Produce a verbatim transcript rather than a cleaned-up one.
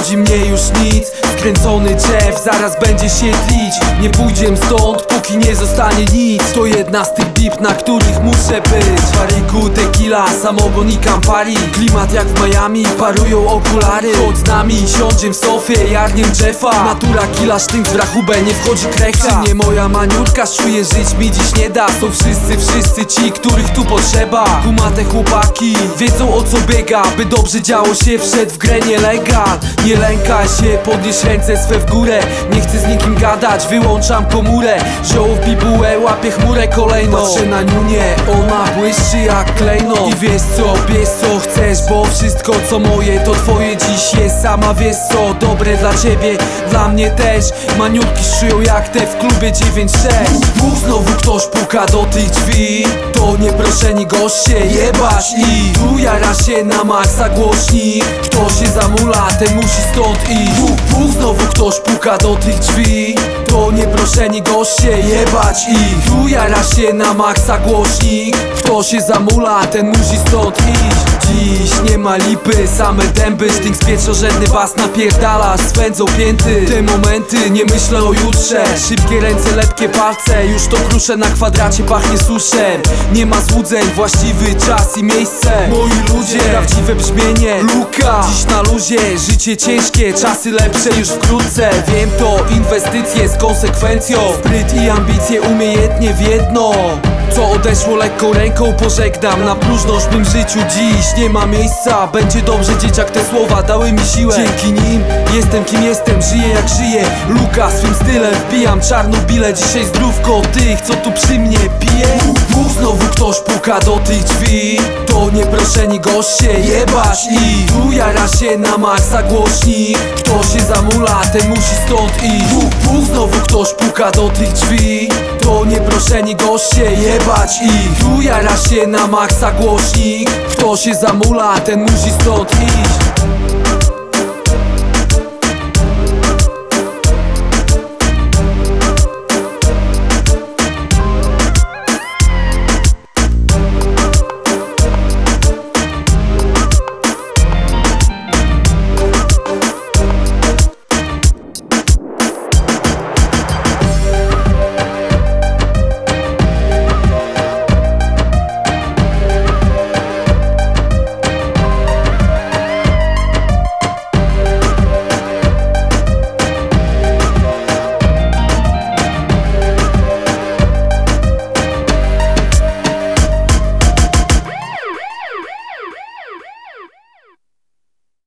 obchodzi mnie już nic. Skręcony drzew zaraz będzie się tlić. Nie pójdziem stąd, póki nie zostanie nic. To jedna z tych bip, na których muszę być. Fariku, tequila, samogon i Campari. Klimat jak w Miami, parują okulary. Chodź z nami, siądziem w sofie, jarniem drzewa. Natura killa, sztynk w rachubę, nie wchodzi krecha. Czy nie moja maniurka, czuję, żyć mi dziś nie da. Są wszyscy, wszyscy ci, których tu potrzeba. Kumate chłopaki, wiedzą o co biega. By dobrze działo się, wszedł w grę nielegal. Nie lękaj się, podnieś ręce swe w górę. Nie chcę z nikim gadać, wyłączam komórę. Zioło w bibułę, łapię chmurę kolejną. Patrzę na niunię, ona błyszczy jak klejno. I wiesz co, bierz co chcesz, bo wszystko co moje to twoje dziś jest. Sama wiesz co, dobre dla ciebie, dla mnie też. Maniutki szyją jak te w klubie dziewięć sześć. Bóg znowu ktoś puka do tych drzwi. To nieproszeni goście, jebać i tu jara się na maksa głośnik. Kto się zamula, ten musi stąd iść. Bóg, Bóg znowu ktoś puka do tych drzwi. To nieproszeni goście, jebać i tu jara się na maksa głośnik. Kto się zamula, ten musi stąd iść. Dziś nie ma lipy, same dęby. Sztynk z pieczorzędny was napierdala, swędzą pięty. Te momenty, nie myślę o jutrze. Szybkie ręce, lepkie palce, już to kruszę na kwadracie, pachnie suszem. Nie ma złudzeń, właściwy czas i miejsce. Moi ludzie, prawdziwe brzmienie Luka. Dziś na luzie, życie ciężkie, czasy lepsze już wkrótce. Wiem to, inwestycje z konsekwencją. Spryt i ambicje umiejętnie w jedno. Co odeszło lekką ręką pożegnam. Na próżność w mym życiu dziś nie ma miejsca. Będzie dobrze, dzieciak, te słowa dały mi siłę. Dzięki nim jestem kim jestem, żyję jak żyję. Luka swym stylem wbijam czarną bilę. Dzisiaj zdrówko tych, co tu przy mnie pije. Bóg znowu ktoś puka do tych drzwi. To nieproszeni goście, jebać i tu jara się na maksa głośnik. Kto się zamula, ten musi stąd iść. Bóg, Bóg znowu ktoś puka do tych drzwi. To nieproszeni goście, jebać i tu jara się na maksa głośnik. Kto się zamula, ten musi stąd iść.